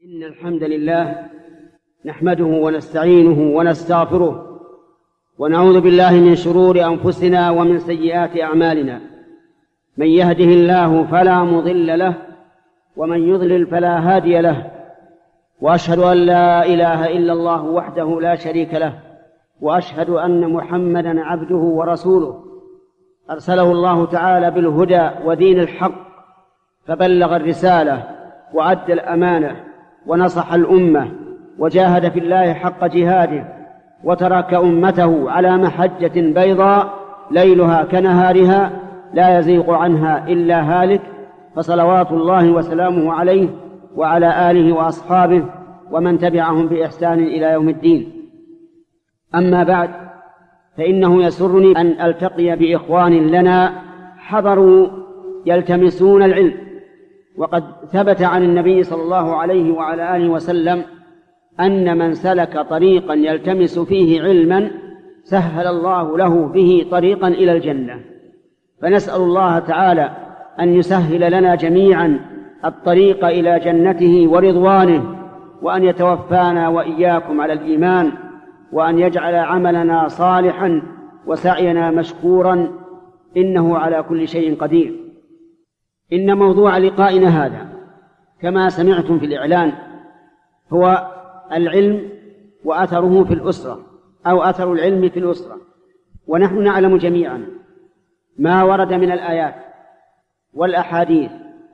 إن الحمد لله نحمده ونستعينه ونستغفره ونعوذ بالله من شرور أنفسنا ومن سيئات أعمالنا. من يهده الله فلا مضل له ومن يضلل فلا هادي له، وأشهد أن لا إله إلا الله وحده لا شريك له، وأشهد أن محمدًا عبده ورسوله أرسله الله تعالى بالهدى ودين الحق، فبلغ الرسالة وأدى الأمانة ونصح الأمة وجاهد في الله حق جهاده، وترك أمته على محجة بيضاء ليلها كنهارها لا يزيغ عنها إلا هالك، فصلوات الله وسلامه عليه وعلى آله وأصحابه ومن تبعهم بإحسان إلى يوم الدين. أما بعد، فإنه يسرني أن ألتقي بإخوان لنا حضروا يلتمسون العلم. وقد ثبت عن النبي صلى الله عليه وعلى آله وسلم أن من سلك طريقا يلتمس فيه علما سهل الله له به طريقا إلى الجنة، فنسأل الله تعالى أن يسهل لنا جميعا الطريق إلى جنته ورضوانه، وأن يتوفانا وإياكم على الإيمان، وأن يجعل عملنا صالحا وسعينا مشكورا، إنه على كل شيء قدير. إن موضوع لقائنا هذا كما سمعتم في الإعلان هو العلم وأثره في الأسرة، أو أثر العلم في الأسرة. ونحن نعلم جميعا ما ورد من الآيات والأحاديث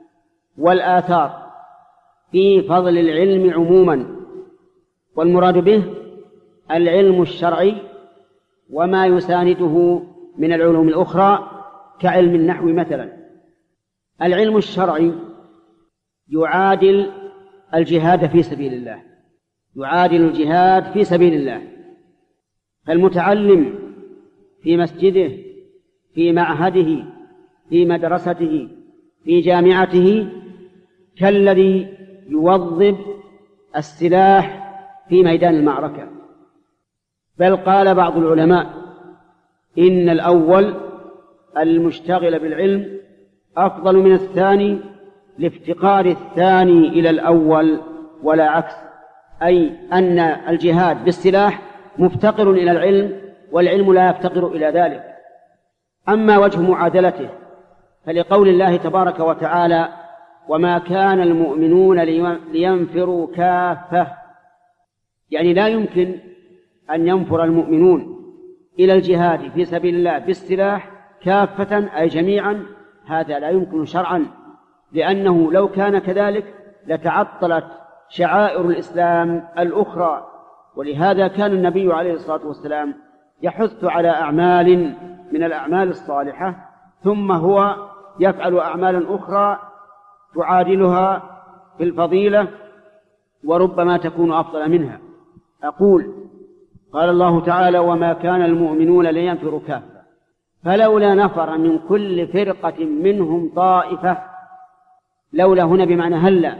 والآثار في فضل العلم عموما، والمراد به العلم الشرعي وما يسانده من العلوم الأخرى كعلم النحو مثلا. العلم الشرعي يعادل الجهاد في سبيل الله، يعادل الجهاد في سبيل الله. فالمتعلم في مسجده، في معهده، في مدرسته، في جامعته، كالذي يوظف السلاح في ميدان المعركة. بل قال بعض العلماء إن الأول المشتغل بالعلم أفضل من الثاني لافتقار الثاني إلى الأول ولا عكس، أي أن الجهاد بالسلاح مفتقر إلى العلم والعلم لا يفتقر إلى ذلك. أما وجه معادلته فلقول الله تبارك وتعالى: وما كان المؤمنون لينفروا كافة، يعني لا يمكن أن ينفر المؤمنون إلى الجهاد في سبيل الله بالسلاح كافة أي جميعا، هذا لا يمكن شرعا، لأنه لو كان كذلك لتعطلت شعائر الإسلام الأخرى. ولهذا كان النبي عليه الصلاة والسلام يحث على أعمال من الأعمال الصالحة، ثم هو يفعل أعمالا أخرى تعادلها في الفضيلة وربما تكون أفضل منها. أقول: قال الله تعالى: وما كان المؤمنون لينفروا كافة فلولا نفر من كل فرقة منهم طائفة. لولا هنا بمعنى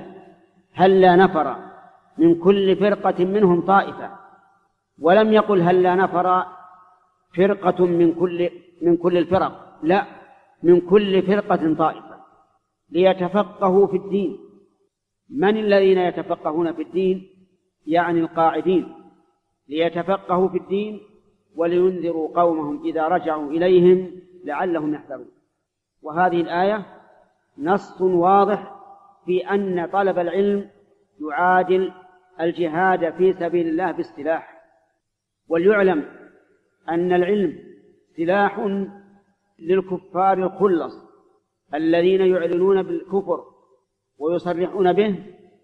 هلا نفر من كل فرقة منهم طائفة، ولم يقل هلا نفر فرقة من كل الفرق، لا، من كل فرقة طائفة ليتفقهوا في الدين. من الذين يتفقهون في الدين؟ يعني القاعدين، ليتفقهوا في الدين ولينذروا قومهم إذا رجعوا إليهم لعلهم يحذرون. وهذه الآية نص واضح في أن طلب العلم يعادل الجهاد في سبيل الله بالسلاح. وليعلم أن العلم سلاح للكفار الخلص الذين يعلنون بالكفر ويصرحون به،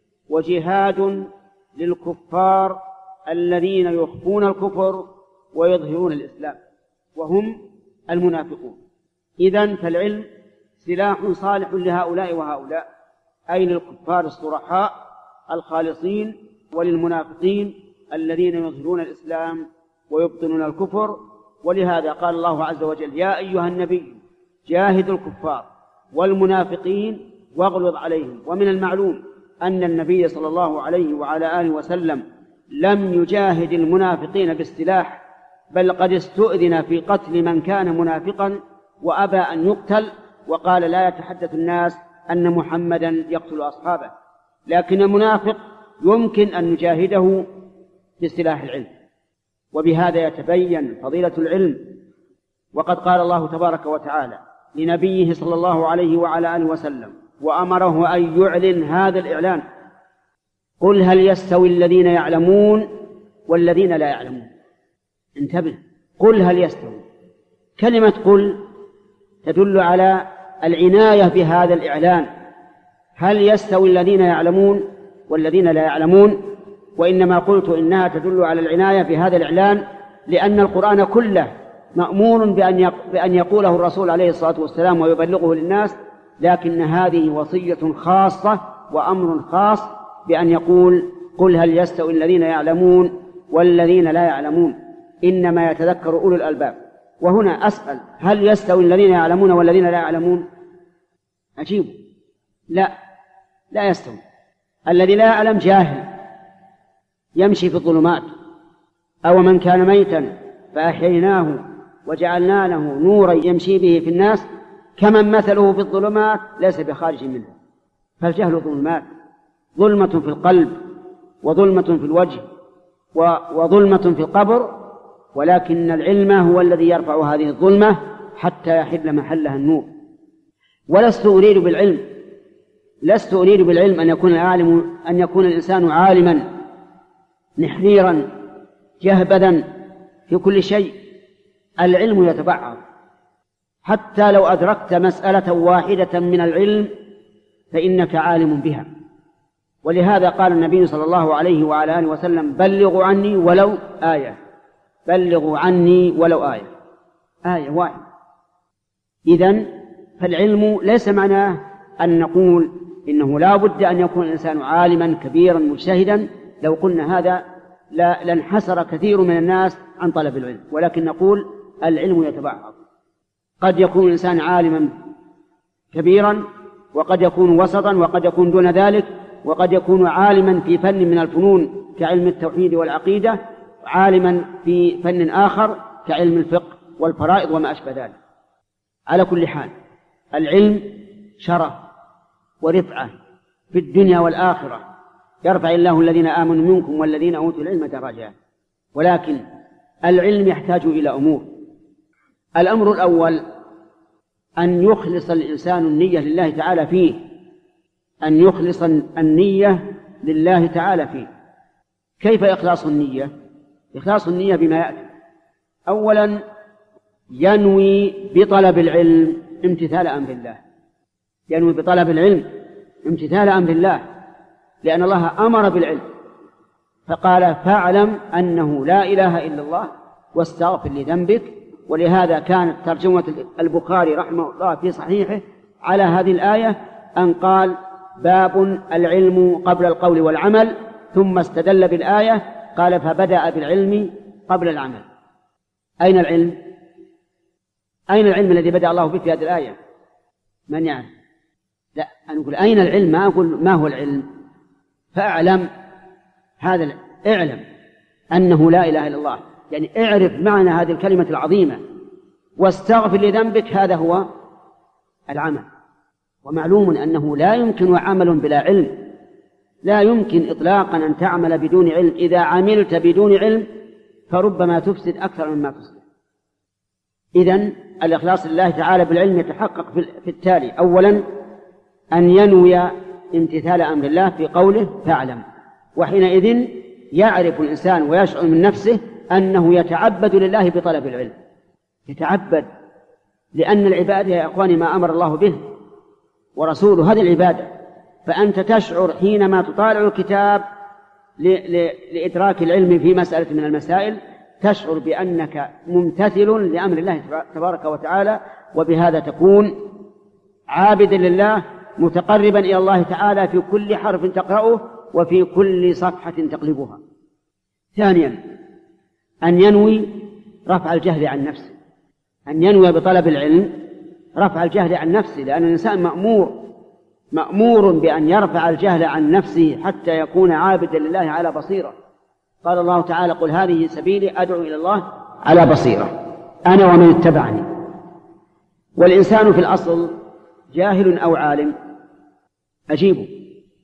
وجهاد للكفار الذين يخفون الكفر ويظهرون الإسلام، وهم المنافقون. إذن فالعلم سلاح صالح لهؤلاء وهؤلاء، أي للكفار الصرحاء الخالصين وللمنافقين الذين يظهرون الإسلام ويبطنون الكفر. ولهذا قال الله عز وجل: يا أيها النبي جاهد الكفار والمنافقين واغلظ عليهم. ومن المعلوم أن النبي صلى الله عليه وعلى آله وسلم لم يجاهد المنافقين بالسلاح، بل قد استؤذن في قتل من كان منافقا وأبى أن يقتل، وقال: لا يتحدث الناس أن محمدا يقتل أصحابه. لكن المنافق يمكن أن نجاهده باصطلاح العلم. وبهذا يتبين فضيلة العلم. وقد قال الله تبارك وتعالى لنبيه صلى الله عليه وعلى آله وسلم وأمره أن يعلن هذا الإعلان: قل هل يستوي الذين يعلمون والذين لا يعلمون. انتبه، قل هل يستوي. كلمة قل تدل على العناية بهذا الإعلان: هل يستوي الذين يعلمون والذين لا يعلمون. وإنما قلت إنها تدل على العناية بهذا الإعلان لأن القرآن كله مأمور بأن يقوله الرسول عليه الصلاة والسلام ويبلغه للناس، لكن هذه وصية خاصة وأمر خاص بأن يقول: قل هل يستوي الذين يعلمون والذين لا يعلمون، إنما يتذكر أولو الألباب. وهنا أسأل: هل يستوي الذين يعلمون والذين لا يعلمون؟ أجيب: لا يستوي. الذي لا يعلم جاهل يمشي في الظلمات، أو من كان ميتا فأحييناه وجعلنا له نورا يمشي به في الناس كمن مثله في الظلمات ليس بخارج منها. فالجهل ظلمات، ظلمة في القلب وظلمة في الوجه وظلمة في القبر، ولكن العلم هو الذي يرفع هذه الظلمة حتى يحل محلها النور. لست أريد بالعلم أن يكون الإنسان عالما نحريرا جهبذا في كل شيء. العلم يتبعض، حتى لو أدركت مسألة واحدة من العلم فإنك عالم بها. ولهذا قال النبي صلى الله عليه وعلى آله وسلم: بلغوا عني ولو آية. بلغوا عني ولو آية واحدة. إذن فالعلم ليس معناه أن نقول إنه لا بد أن يكون الإنسان عالما كبيرا مجتهدا. لو قلنا هذا لانحسر كثير من الناس عن طلب العلم، ولكن نقول العلم يتبعض. قد يكون الإنسان عالما كبيرا، وقد يكون وسطا، وقد يكون دون ذلك، وقد يكون عالما في فن من الفنون كعلم التوحيد والعقيدة، عالما في فن آخر كعلم الفقه والفرائض وما أشبه ذلك. على كل حال العلم شرف ورفعة في الدنيا والآخرة، يرفع الله الذين آمنوا منكم والذين أوتوا العلم درجات. ولكن العلم يحتاج إلى أمور. الأمر الأول أن يخلص الإنسان النية لله تعالى فيه، أن يخلص النية لله تعالى فيه. كيف إخلاص النية؟ إخلاص النية بما يأتي: أولا ينوي بطلب العلم امتثال أمر الله، ينوي بطلب العلم امتثال أمر الله، لأن الله أمر بالعلم فقال: فاعلم أنه لا إله إلا الله واستغفر لذنبك. ولهذا كانت ترجمة البخاري رحمه الله في صحيحه على هذه الآية أن قال: باب العلم قبل القول والعمل، ثم استدل بالآية قال: فبدأ بالعلم قبل العمل. أين العلم؟ أين العلم الذي بدأ الله به في هذه الآية؟ من يعلم؟ لا، أنا أقول أين العلم، ما أقول ما هو العلم. فاعلم هذا، اعلم أنه لا إله إلا الله، يعني اعرف معنى هذه الكلمة العظيمة. واستغفر لذنبك، هذا هو العمل. ومعلوم أنه لا يمكن عمل بلا علم، لا يمكن إطلاقا أن تعمل بدون علم. إذا عملت بدون علم فربما تفسد أكثر مما تصلح. إذن الإخلاص لله تعالى بالعلم يتحقق في التالي: أولا أن ينوي امتثال أمر الله في قوله فاعلم، وحينئذ يعرف الإنسان ويشعر من نفسه أنه يتعبد لله بطلب العلم، يتعبد، لأن العبادة يا أخواني ما أمر الله به ورسوله، هذه العبادة. فأنت تشعر حينما تطالع الكتاب لإدراك العلم في مسألة من المسائل، تشعر بأنك ممتثل لأمر الله تبارك وتعالى، وبهذا تكون عابدا لله متقربا إلى الله تعالى في كل حرف تقرأه وفي كل صفحة تقلبها. ثانيا أن ينوي رفع الجهل عن نفسه، أن ينوي بطلب العلم رفع الجهل عن نفسه، لأن الإنسان مأمور بأن يرفع الجهل عن نفسه حتى يكون عابدا لله على بصيرة. قال الله تعالى: قل هذه سبيلي أدعو إلى الله على بصيرة أنا ومن اتبعني. والإنسان في الأصل جاهل أو عالم؟ أجيبه: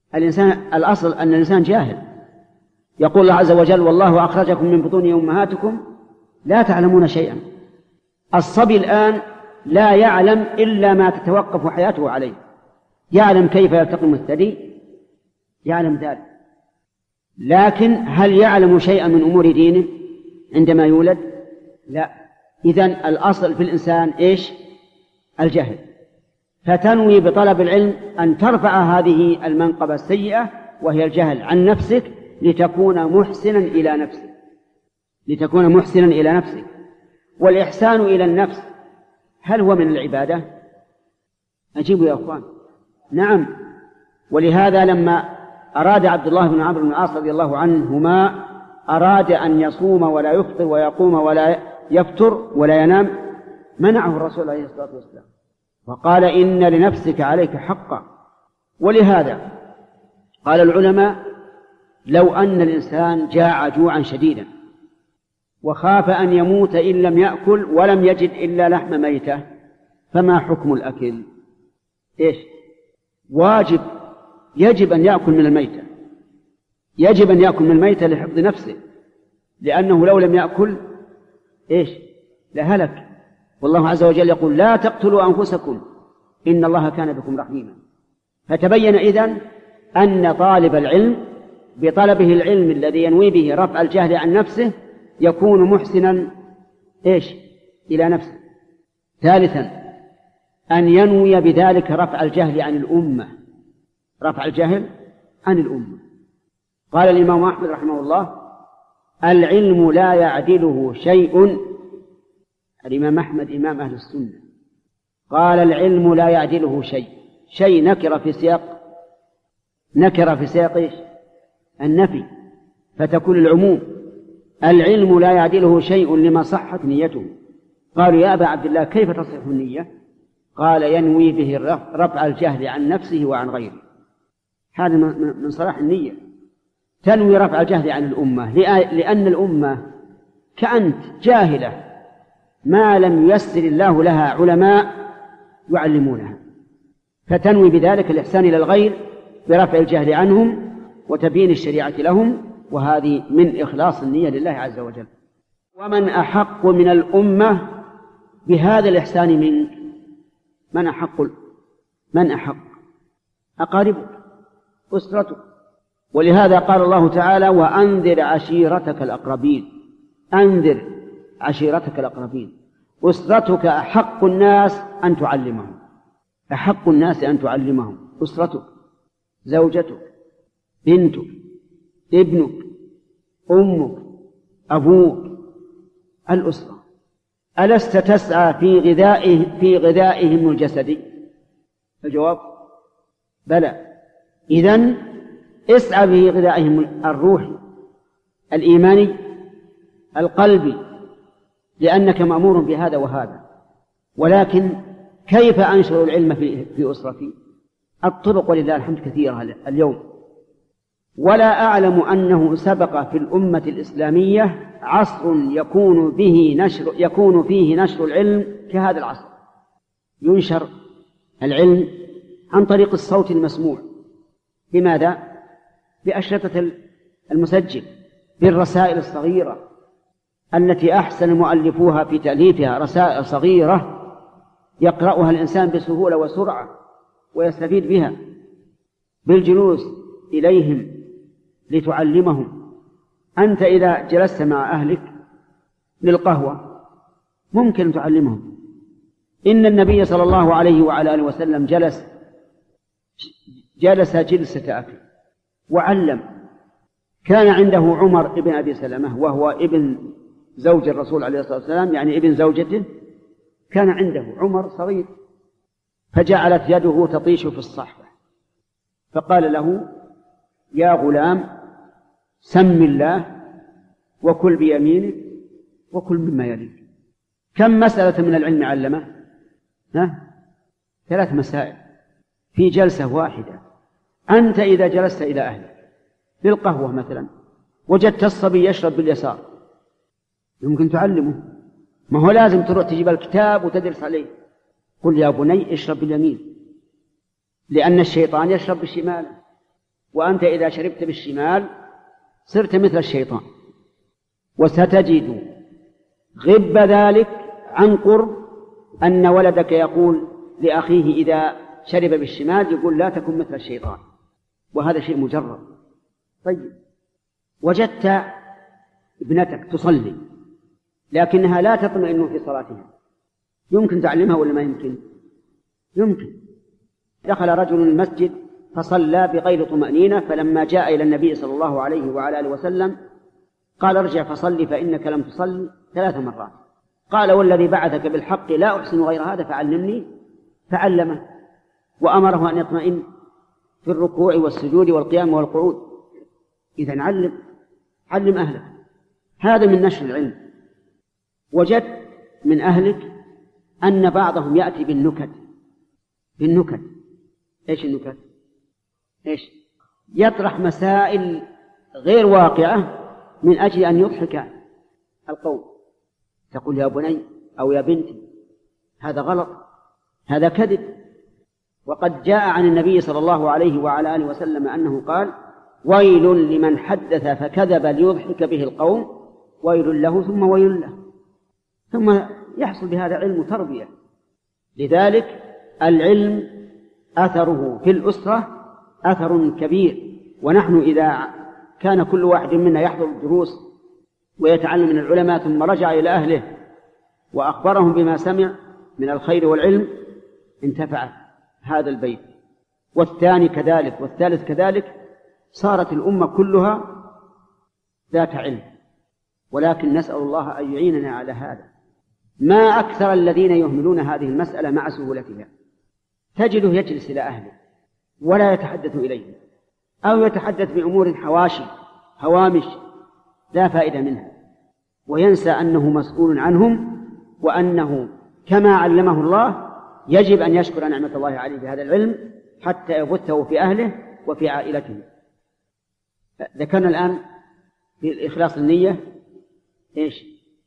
الأصل أن الإنسان جاهل. يقول الله عز وجل: والله أخرجكم من بطون أمهاتكم لا تعلمون شيئا. الصبي الآن لا يعلم إلا ما تتوقف حياته عليه، يعلم كيف يلتقم الثدي، يعلم ذلك، لكن هل يعلم شيئا من أمور دينه عندما يولد؟ لا. إذن الأصل في الإنسان إيش؟ الجهل. فتنوي بطلب العلم أن ترفع هذه المنقبة السيئة وهي الجهل عن نفسك لتكون محسنا إلى نفسك، لتكون محسنا إلى نفسك. والإحسان إلى النفس هل هو من العبادة؟ أجيبوا يا أخوان. نعم. ولهذا لما أراد عبد الله بن عمرو بن العاص رضي الله عنهما أراد أن يصوم ولا يفطر ويقوم ولا يفتر ولا ينام، منعه الرسول عليه الصلاة والسلام وقال: إن لنفسك عليك حقا. ولهذا قال العلماء: لو أن الإنسان جاع جوعا شديدا وخاف أن يموت إن لم يأكل ولم يجد إلا لحم ميتة، فما حكم الأكل؟ إيش؟ واجب، يجب أن يأكل من الميتة، يجب أن يأكل من الميتة لحفظ نفسه، لأنه لو لم يأكل إيش؟ لهلك. والله عز وجل يقول: لا تقتلوا أنفسكم إن الله كان بكم رحيما. فتبين إذن أن طالب العلم بطلبه العلم الذي ينوي به رفع الجهل عن نفسه يكون محسنا إيش؟ إلى نفسه. ثالثا أن ينوي بذلك رفع الجهل عن الأمة، رفع الجهل عن الأمة. قال الإمام أحمد رحمه الله: العلم لا يعدله شيء. الإمام أحمد إمام أهل السنة قال: العلم لا يعدله شيء. شيء نكر في سياق إيش؟ النفي، فتكون العموم. العلم لا يعدله شيء لما صحت نيته. قالوا: يا أبا عبد الله كيف تصح النية؟ قال: ينوي به رفع الجهل عن نفسه وعن غيره. هذا من صلاح النية، تنوي رفع الجهل عن الأمة، لأن الأمة كأنت جاهلة ما لم ييسر الله لها علماء يعلمونها، فتنوي بذلك الإحسان إلى الغير برفع الجهل عنهم وتبيين الشريعة لهم، وهذه من إخلاص النية لله عز وجل. ومن أحق من الأمة بهذا الإحسان منك؟ من أحق؟ أقاربك، أسرتك. ولهذا قال الله تعالى: وأنذر عشيرتك الأقربين. أنذر عشيرتك الأقربين. أسرتك أحق الناس أن تعلمهم، أحق الناس أن تعلمهم. أسرتك، زوجتك، بنتك، ابنك، أمك، أبوك، الأسرة. ألست تسعى في غذائهم الجسدي؟ الجواب: بلى. إذن اسعى في غذائهم الروحي، الإيماني، القلبي، لأنك مأمور بهذا وهذا. ولكن كيف أنشر العلم في أسرتي؟ الطرق ولله الحمد كثيرة اليوم، ولا أعلم أنه سبق في الأمة الإسلامية عصر يكون فيه نشر العلم كهذا العصر. ينشر العلم عن طريق الصوت المسموع. بماذا؟ بأشرطة المسجل، بالرسائل الصغيرة التي أحسن مؤلفوها في تأليفها، رسائل صغيرة يقرأها الإنسان بسهولة وسرعة ويستفيد بها، بالجلوس إليهم لتعلمهم. أنت إذا جلست مع أهلك للقهوة ممكن تعلمهم. إن النبي صلى الله عليه وعلى آله وسلم جلس جلسة أكل وعلم. كان عنده عمر ابن أبي سلمة وهو ابن زوج الرسول عليه الصلاة والسلام، يعني ابن زوجته. كان عنده عمر صغير، فجعلت يده تطيش في الصحفة، فقال له: يا غلام سم الله وكل بيمينك وكل مما يليك. كم مسألة من العلم علمه؟ 3 مسائل في جلسة واحدة. أنت إذا جلست إلى أهلك للقهوة مثلا وجدت الصبي يشرب باليسار، يمكن تعلمه. ما هو لازم تروح تجيب الكتاب وتدرس عليه. قل يا بني اشرب باليمين، لأن الشيطان يشرب بالشمال. وأنت إذا شربت بالشمال صرت مثل الشيطان. وستجد غب ذلك عن قرب أن ولدك يقول لأخيه إذا شرب بالشمال يقول لا تكن مثل الشيطان، وهذا شيء مجرد. طيب، وجدت ابنتك تصلي لكنها لا تطمئن في صلاتها، يمكن تعلمها ولا ما يمكن؟ يمكن. دخل رجل المسجد فصلى بغير طمأنينة، فلما جاء إلى النبي صلى الله عليه وعلى آله وسلم قال ارجع فصلي فإنك لم تصلي 3 مرات. قال والذي بعثك بالحق لا أحسن غير هذا فعلمني، فعلمه وأمره أن يطمئن في الركوع والسجود والقيام والقعود. إذن علم أهلك، هذا من نشر العلم. وجدت من أهلك أن بعضهم يأتي بالنكت. إيش النكت؟ إيش؟ يطرح مسائل غير واقعة من أجل أن يضحك القوم. تقول يا بني أو يا بنتي هذا غلط، هذا كذب. وقد جاء عن النبي صلى الله عليه وعلى آله وسلم أنه قال ويل لمن حدث فكذب ليضحك به القوم، ويل له ثم ويل له. ثم يحصل بهذا علم تربية. لذلك العلم أثره في الأسرة أثر كبير. ونحن إذا كان كل واحد منا يحضر الدروس ويتعلم من العلماء ثم رجع إلى أهله وأخبرهم بما سمع من الخير والعلم انتفع هذا البيت، والثاني كذلك، والثالث كذلك، صارت الأمة كلها ذات علم. ولكن نسأل الله أن يعيننا على هذا. ما أكثر الذين يهملون هذه المسألة مع سهولتها. تجده يجلس إلى أهله ولا يتحدث إليه، أو يتحدث بأمور حواشي هوامش لا فائدة منها، وينسى أنه مسؤول عنهم، وأنه كما علمه الله يجب أن يشكر نعمة الله عليه بهذا العلم حتى يبثه في أهله وفي عائلته. ذكرنا الآن في الإخلاص النية إيش؟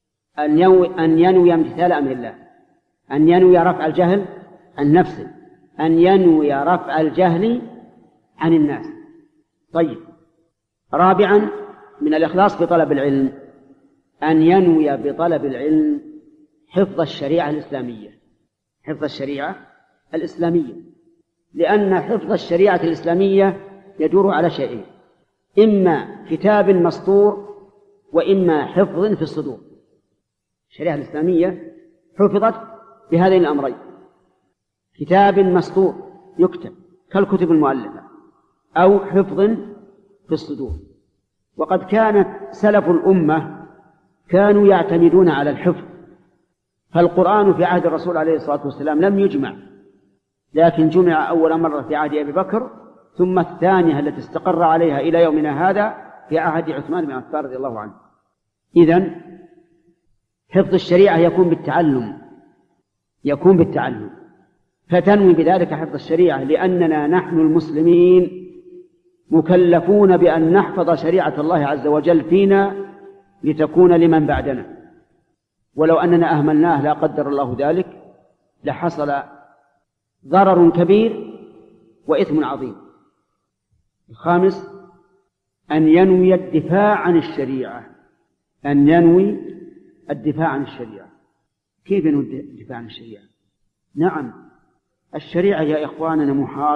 أن ينوي امتثال أمر الله، أن ينوي رفع الجهل عن نفسه، أن ينوي رفع الجهل عن الناس. طيب، رابعا من الإخلاص بطلب العلم أن ينوي بطلب العلم حفظ الشريعة الإسلامية. حفظ الشريعة الإسلامية، لأن حفظ الشريعة الإسلامية يدور على شيئين: إما كتاب مسطور، وإما حفظ في الصدور. الشريعة الإسلامية حفظت بهذين الأمرين: كتاب مسطور يكتب كالكتب المؤلفة، أو حفظ في الصدور. وقد كانت سلف الأمة كانوا يعتمدون على الحفظ، فالقرآن في عهد الرسول عليه الصلاة والسلام لم يجمع، لكن جمع أول مرة في عهد أبي بكر، ثم الثانية التي استقر عليها إلى يومنا هذا في عهد عثمان بن عفان رضي الله عنه. إذن حفظ الشريعة يكون بالتعلم، فتنوي بذلك حفظ الشريعة، لأننا نحن المسلمين مكلفون بأن نحفظ شريعة الله عز وجل فينا لتكون لمن بعدنا، ولو أننا أهملناه لا قدر الله ذلك لحصل ضرر كبير وإثم عظيم. الخامس أن ينوي الدفاع عن الشريعة. أن ينوي الدفاع عن الشريعة. كيف ينوي الدفاع عن الشريعة؟ نعم، الشريعة يا إخواننا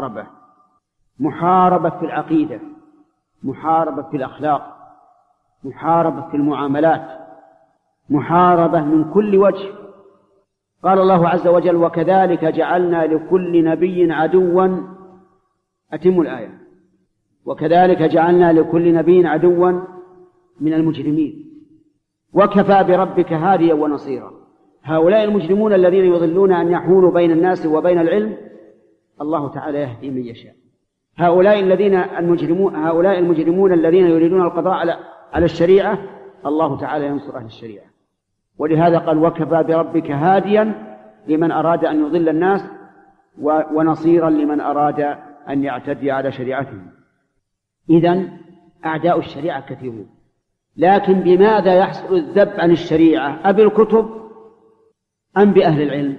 محاربة في العقيدة، محاربة في الأخلاق، محاربة في المعاملات، محاربة من كل وجه. قال الله عز وجل: وكذلك جعلنا لكل نبي عدوا. أتم الآية: وكذلك جعلنا لكل نبي عدوا من المجرمين وكفى بربك هاديا ونصيرا. هؤلاء المجرمون الذين يضلون أن يحولوا بين الناس وبين العلم، الله تعالى يهدي من يشاء. هؤلاء المجرمون الذين يريدون القضاء على الشريعة، الله تعالى ينصر أهل الشريعة. ولهذا قال: وكفى بربك هاديا لمن أراد أن يضل الناس، ونصيرا لمن أراد أن يعتدي على شريعته. إذن أعداء الشريعة كثيرون، لكن بماذا يحصل الذب عن الشريعة؟ أبالكتب أم بأهل العلم؟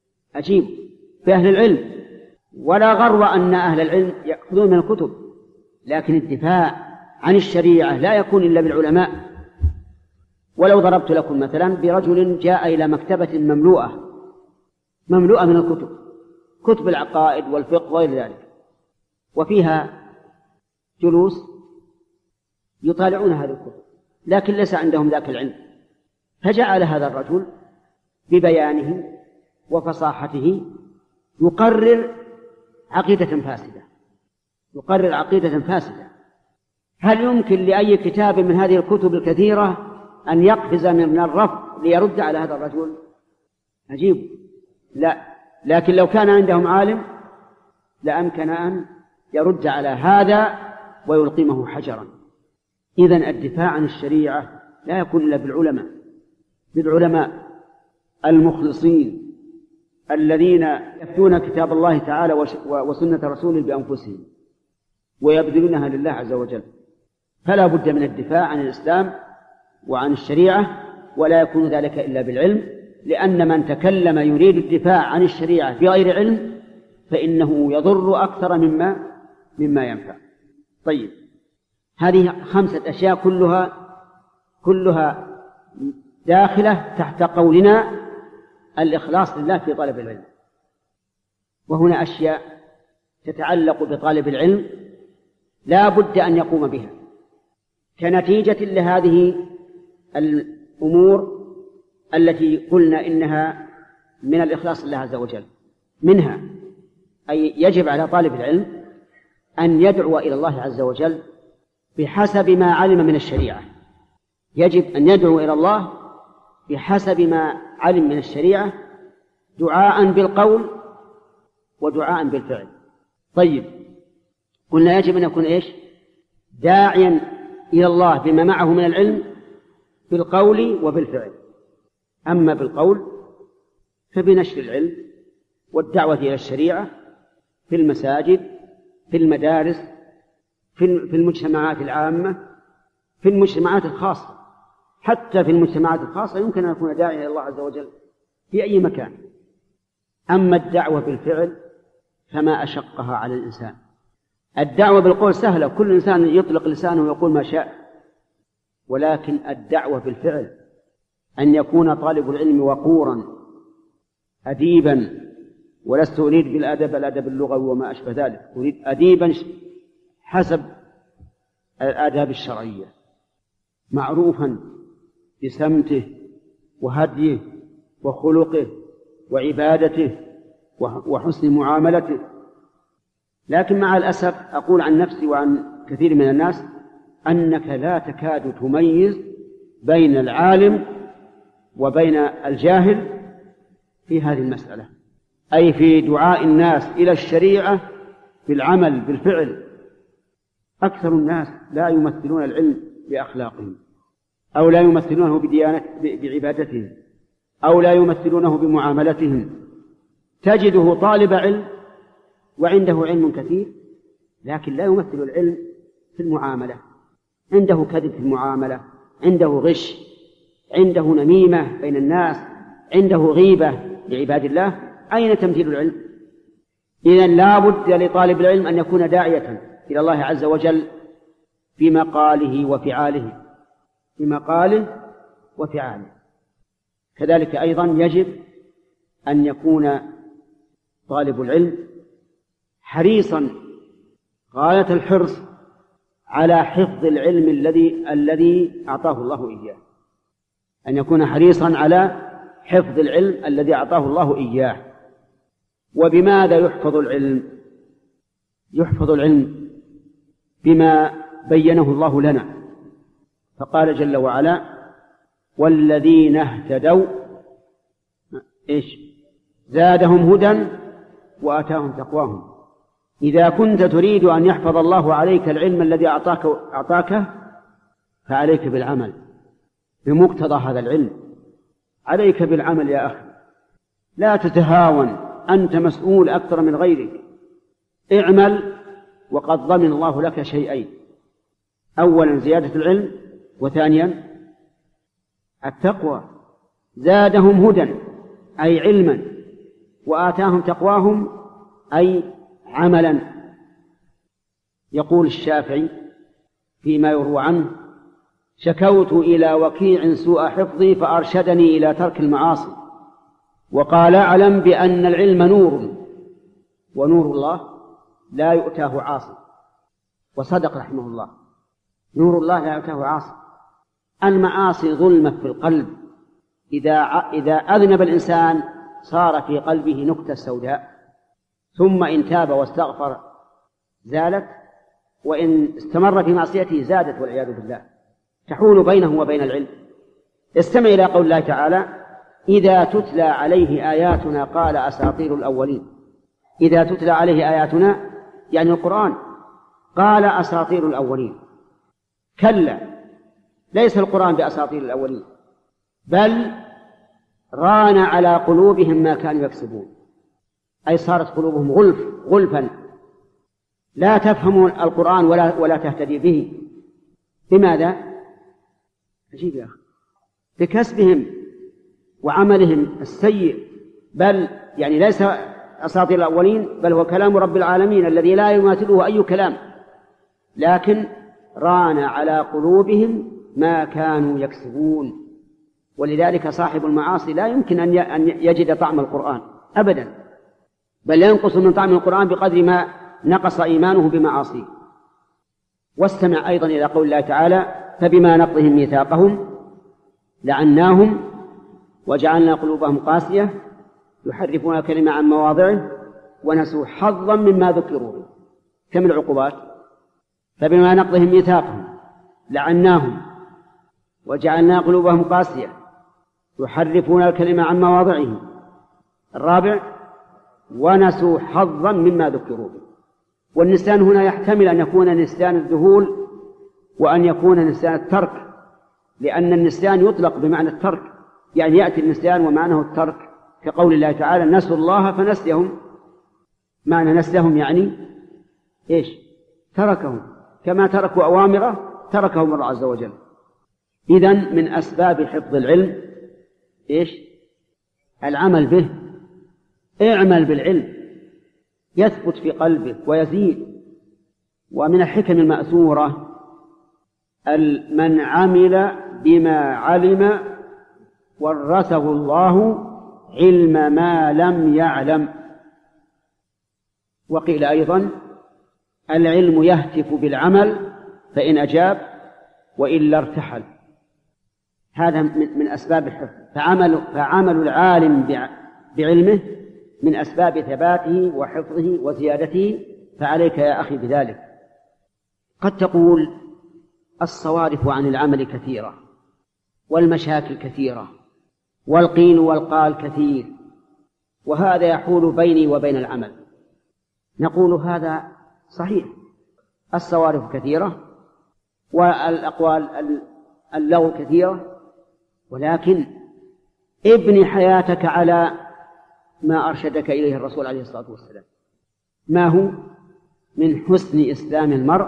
أجيب: بأهل العلم. ولا غر أن أهل العلم يأخذون من الكتب، لكن الدفاع عن الشريعة لا يكون إلا بالعلماء. ولو ضربت لكم مثلا برجل جاء إلى مكتبة مملوءة من الكتب، كتب العقائد والفقه وغير ذلك، وفيها جلوس يطالعون هذه الكتب لكن ليس عندهم ذاك العلم، فجعل هذا الرجل ببيانه وفصاحته يقرر عقيدة فاسدة. هل يمكن لأي كتاب من هذه الكتب الكثيرة أن يقفز من الرف ليرد على هذا الرجل؟ عجيب. لا، لكن لو كان عندهم عالم لأمكن أن يرد على هذا ويلقمه حجرا. إذن الدفاع عن الشريعة لا يكون إلا بالعلماء المخلصين الذين يفتون كتاب الله تعالى وسنة رسوله بأنفسهم ويبذلونها لله عز وجل. فلا بد من الدفاع عن الإسلام وعن الشريعة، ولا يكون ذلك إلا بالعلم، لأن من تكلم يريد الدفاع عن الشريعة بغير علم فإنه يضر أكثر مما ينفع. طيب، هذه 5 أشياء كلها داخلة تحت قولنا الإخلاص لله في طلب العلم. وهنا أشياء تتعلق بطالب العلم لا بد أن يقوم بها كنتيجة لهذه الأمور التي قلنا إنها من الإخلاص لله عز وجل. منها أي يجب على طالب العلم أن يدعو إلى الله عز وجل بحسب ما علم من الشريعة. يجب أن يدعو إلى الله بحسب ما علم من الشريعة، دعاء بالقول ودعاء بالفعل. طيب، قلنا يجب أن يكون داعيا إلى الله بما معه من العلم بالقول وبالفعل. أما بالقول فبنشر العلم والدعوة إلى الشريعة في المساجد، في المدارس، في المجتمعات العامة، في المجتمعات الخاصة. حتى في المجتمعات الخاصة يمكن أن يكون داعيا إلى الله عز وجل في أي مكان. أما الدعوة بالفعل فما أشقها على الإنسان. الدعوة بالقول سهلة، كل إنسان يطلق لسانه ويقول ما شاء، ولكن الدعوة بالفعل أن يكون طالب العلم وقورا أديبا، ولست أريد الأدب اللغوي وما أشبه ذلك، أريد أديبا حسب الآداب الشرعية، معروفا بسمته وهديه وخلقه وعبادته وحسن معاملته. لكن مع الأسف أقول عن نفسي وعن كثير من الناس أنك لا تكاد تميز بين العالم وبين الجاهل في هذه المسألة، أي في دعاء الناس إلى الشريعة بالعمل بالفعل. أكثر الناس لا يمثلون العلم بأخلاقهم، أو لا يمثلونه بعبادتهم، أو لا يمثلونه بمعاملتهم. تجده طالب علم وعنده علم كثير لكن لا يمثل العلم في المعاملة، عنده كذب في المعاملة، عنده غش، عنده نميمة بين الناس، عنده غيبة لعباد الله. أين تمثيل العلم؟ إذن لا بد لطالب العلم أن يكون داعية إلى الله عز وجل في مقاله وفعاله. كذلك أيضا يجب أن يكون طالب العلم حريصا غاية الحرص على حفظ العلم الذي أعطاه الله إياه، أن يكون حريصا على حفظ العلم الذي أعطاه الله إياه. وبماذا يحفظ العلم؟ يحفظ العلم بما بينه الله لنا، فقال جل وعلا: والذين اهتدوا زادهم هدى وآتاهم تقواهم. إذا كنت تريد أن يحفظ الله عليك العلم الذي أعطاك فعليك بالعمل بمقتضى هذا العلم، عليك بالعمل يا أخي، لا تتهاون، أنت مسؤول أكثر من غيرك. اعمل وقد ضمن الله لك شيئين: أولا زيادة العلم، وثانيا التقوى. زادهم هدى أي علما، وآتاهم تقواهم أي عملا. يقول الشافعي فيما يروى عنه: شكوت إلى وكيع سوء حفظي فأرشدني إلى ترك المعاصي، وقال: اعلم بأن العلم نور، ونور الله لا يؤتاه عاصي. وصدق رحمه الله، نور الله لا يؤتاه عاصي. المعاصي ظلمة في القلب، إذا أذنب الإنسان صار في قلبه نكتة سوداء، ثم إن تاب واستغفر زالت، وإن استمر في معصيته زادت والعياذ بالله، تحول بينه وبين العلم. استمع إلى قول الله تعالى: إذا تتلى عليه آياتنا قال أساطير الأولين. إذا تتلى عليه آياتنا يعني القرآن قال أساطير الأولين. كلا، ليس القرآن بأساطير الأولين، بل ران على قلوبهم ما كانوا يكسبون، أي صارت قلوبهم غلفا لا تفهم القرآن ولا تهتدي به. بماذا؟ عجيب يا أخي، بكسبهم وعملهم السيء، بل يعني ليس أساطير الأولين، بل هو كلام رب العالمين الذي لا يماثله أي كلام، لكن ران على قلوبهم ما كانوا يكسبون. ولذلك صاحب المعاصي لا يمكن أن يجد طعم القرآن أبدا، بل ينقص من طعم القرآن بقدر ما نقص إيمانه بمعاصيه. واستمع أيضا إلى قول الله تعالى: فبما نقضهم ميثاقهم لعناهم وجعلنا قلوبهم قاسية يحرفون الكلمة عن مواضعه ونسوا حظا مما ذكروا به. كم العقوبات؟ فبما نقضهم ميثاقهم لعناهم وجعلنا قلوبهم قاسية يحرفون الكلمة عن مواضعه. الرابع: ونسوا حظا مما ذكروا به. والنسيان هنا يحتمل أن يكون نسيان الذهول وأن يكون نسيان الترك، لأن النسيان يطلق بمعنى الترك، يعني يأتي النسيان ومعنه الترك، كقول الله تعالى: نسوا الله فنسيهم. معنى نسيهم يعني إيش؟ تركهم، كما تركوا أوامره تركهم الله عز وجل. إذن من أسباب حفظ العلم إيش؟ العمل به. اعمل بالعلم يثبت في قلبك ويزيد. ومن الحكم المأثورة: من عمل بما علم ورثه الله علم ما لم يعلم. وقيل أيضا: العلم يهتف بالعمل فإن أجاب وإلا ارتحل. هذا من أسباب الحفظ. فعمل العالم بعلمه من أسباب ثباته وحفظه وزيادته، فعليك يا أخي بذلك. قد تقول: الصوارف عن العمل كثيرة، والمشاكل كثيرة، والقيل والقال كثير، وهذا يحول بيني وبين العمل. نقول: هذا صحيح، الصوارف كثيرة والأقوال اللغو كثيرة، ولكن ابني حياتك على ما أرشدك إليه الرسول عليه الصلاة والسلام. ما هو؟ من حسن إسلام المرء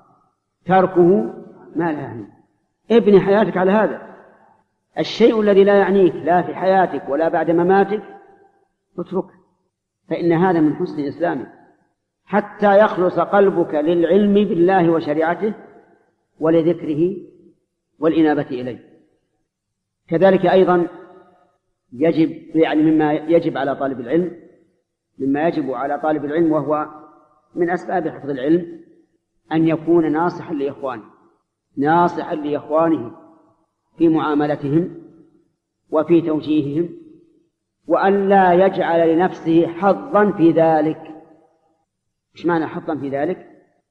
تركه ما لا يعنيه. ابني حياتك على هذا. الشيء الذي لا يعنيك لا في حياتك ولا بعد مماتك اتركه، فإن هذا من حسن إسلامك، حتى يخلص قلبك للعلم بالله وشريعته ولذكره والإنابة إليه. كذلك أيضا يجب، يعني مما يجب على طالب العلم، مما يجب على طالب العلم وهو من أسباب حفظ العلم، أن يكون ناصحا لإخوانه، ناصحا لإخوانه في معاملتهم وفي توجيههم، وأن لا يجعل لنفسه حظا في ذلك. إيش معنى حظا في ذلك؟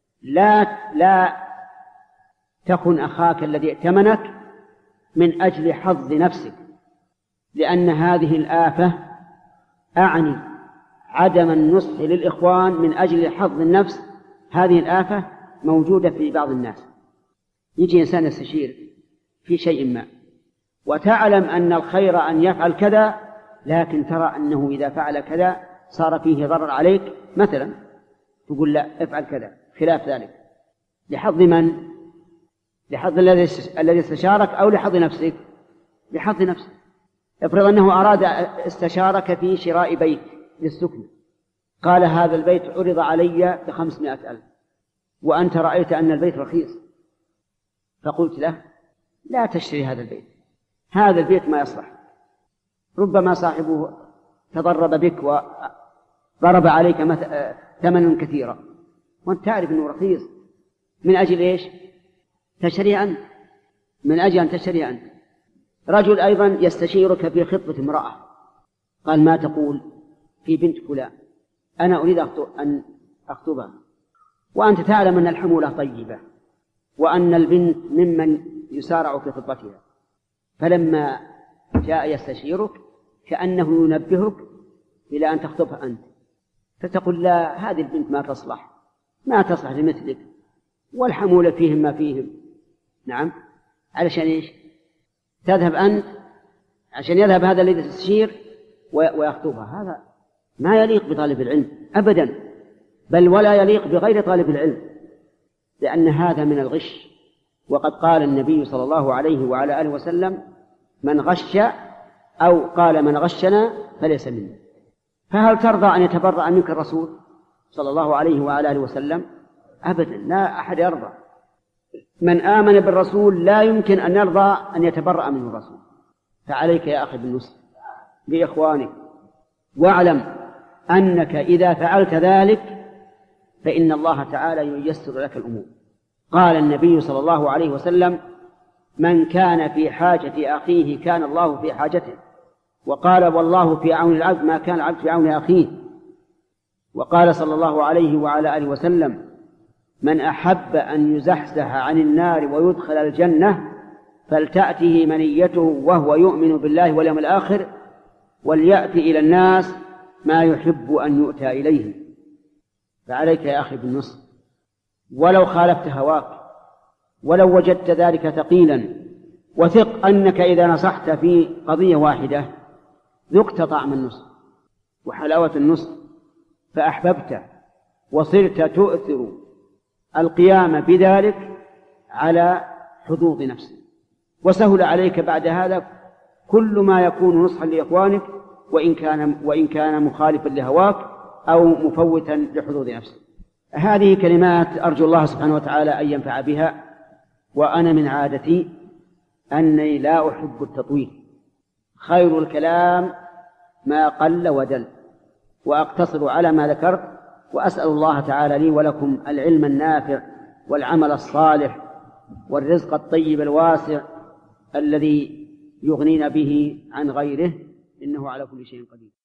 لا تكن أخاك الذي ائتمنك من أجل حظ نفسك، لأن هذه الآفة، أعني عدم النصح للإخوان من أجل حظ النفس، هذه الآفة موجودة في بعض الناس. يجي إنسان يستشير في شيء ما وتعلم أن الخير أن يفعل كذا، لكن ترى أنه إذا فعل كذا صار فيه ضرر عليك، مثلا تقول: لا، افعل كذا خلاف ذلك. لحظ من؟ لحظ الذي استشارك أو لحظ نفسك؟ لحظ نفسك. افرض أنه أراد استشارك في شراء بيت للسكن، قال: هذا البيت عرض علي ب500,000، وأنت رأيت أن البيت رخيص، فقلت له لا تشتري هذا البيت، هذا البيت ما يصلح، ربما صاحبه تضرب بك وضرب عليك ثمنا كثيرا وأنت تعرف أنه رخيص، من أجل إيش تشتريه أنت؟ من أجل أن تشتريه أنت. رجل أيضا يستشيرك في خطبة امرأة، قال ما تقول في بنت فلان، أنا أريد أن أخطبها، وأنت تعلم أن الحمولة طيبة وأن البنت ممن يسارع في خطبتها، فلما جاء يستشيرك كأنه ينبهك إلى أن تخطبها أنت، فتقول لا، هذه البنت ما تصلح لمثلك، والحمولة فيهم ما فيهم. نعم، علشان إيش تذهب أنت؟ عشان يذهب هذا الذي تستشير ويخطبها. هذا ما يليق بطالب العلم أبدا، بل ولا يليق بغير طالب العلم، لأن هذا من الغش. وقد قال النبي صلى الله عليه وعلى آله وسلم من غش، أو قال من غشنا فليس منا. فهل ترضى أن يتبرأ منك الرسول صلى الله عليه وعلى آله وسلم؟ أبدا، لا أحد يرضى. من آمن بالرسول لا يمكن أن يرضى أن يتبرأ منه الرسول. فعليك يا أخي بالنصح لإخوانك، واعلم أنك إذا فعلت ذلك فإن الله تعالى ييسر لك الأمور. قال النبي صلى الله عليه وسلم من كان في حاجة أخيه كان الله في حاجته، وقال والله في عون العبد ما كان العبد في عون أخيه. وقال صلى الله عليه وعلى آله وسلم من أحب أن يزحزح عن النار ويدخل الجنة فلتأته منيته وهو يؤمن بالله واليوم الآخر وليأتي إلى الناس ما يحب أن يؤتى إليه. فعليك يا أخي بالنصح، ولو خالفت هواك، ولو وجدت ذلك ثقيلا، وثق أنك إذا نصحت في قضية واحدة ذقت طعم النصح وحلاوة النصح فأحببت، وصرت تؤثر القيام بذلك على حظوظ نفسك، وسهل عليك بعد هذا كل ما يكون نصحا لإخوانك وإن كان مخالفا لهواك أو مفوتا لحظوظ نفسك. هذه كلمات أرجو الله سبحانه وتعالى أن ينفع بها. وأنا من عادتي أني لا أحب التطويل، خير الكلام ما قل ودل، وأقتصر على ما ذكرت، وأسأل الله تعالى لي ولكم العلم النافع والعمل الصالح والرزق الطيب الواسع الذي يغنينا به عن غيره، إنه على كل شيء قدير.